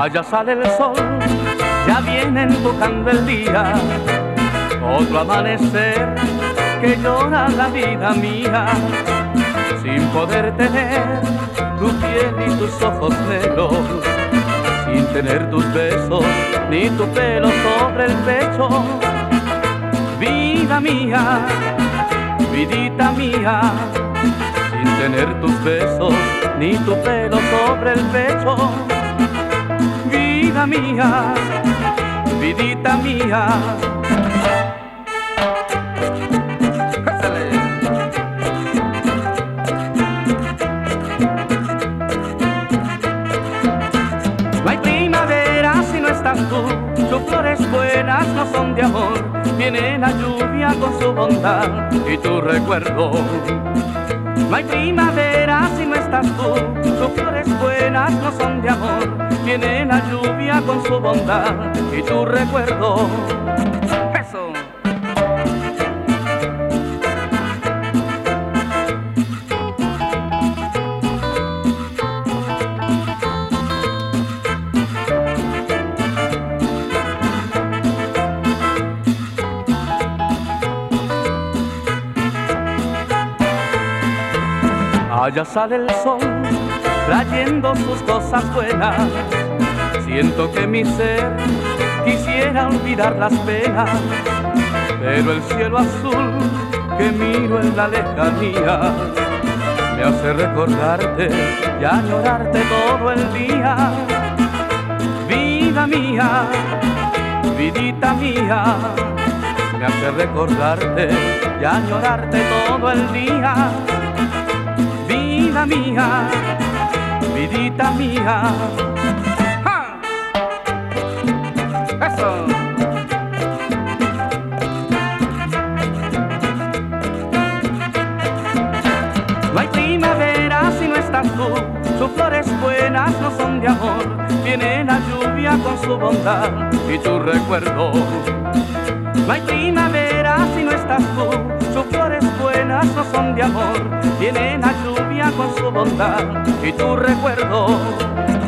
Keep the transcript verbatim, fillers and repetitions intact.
Allá sale el sol, ya viene empujando el día, otro amanecer que llora la vida mía, sin poder tener tu piel y tus ojos negros, sin tener tus besos ni tu pelo sobre el pecho. Vida mía, vidita mía, sin tener tus besos ni tu pelo sobre el pecho. Vida mía, vidita mía. No hay primavera si no estás tú, sus flores buenas no son de amor, viene la lluvia con su bondad y tu recuerdo. No hay primavera si no estás tú, sus flores buenas no son de amor, viene la lluvia con su bondad y tu recuerdo. Eso. Allá sale el sol, trayendo sus cosas buenas. Siento que mi ser quisiera olvidar las penas, pero el cielo azul que miro en la lejanía me hace recordarte y añorarte todo el día. Vida mía, vidita mía, me hace recordarte y añorarte todo el día. Vida mía, vidita mía. ¡Ja! Eso. No hay primavera si no estás tú, sus flores buenas no son de amor, viene la lluvia con su bondad y tu recuerdo. No hay primavera si no estás tú, sus flores buenas no son de amor, viene la lluvia con su bondad y tu recuerdo.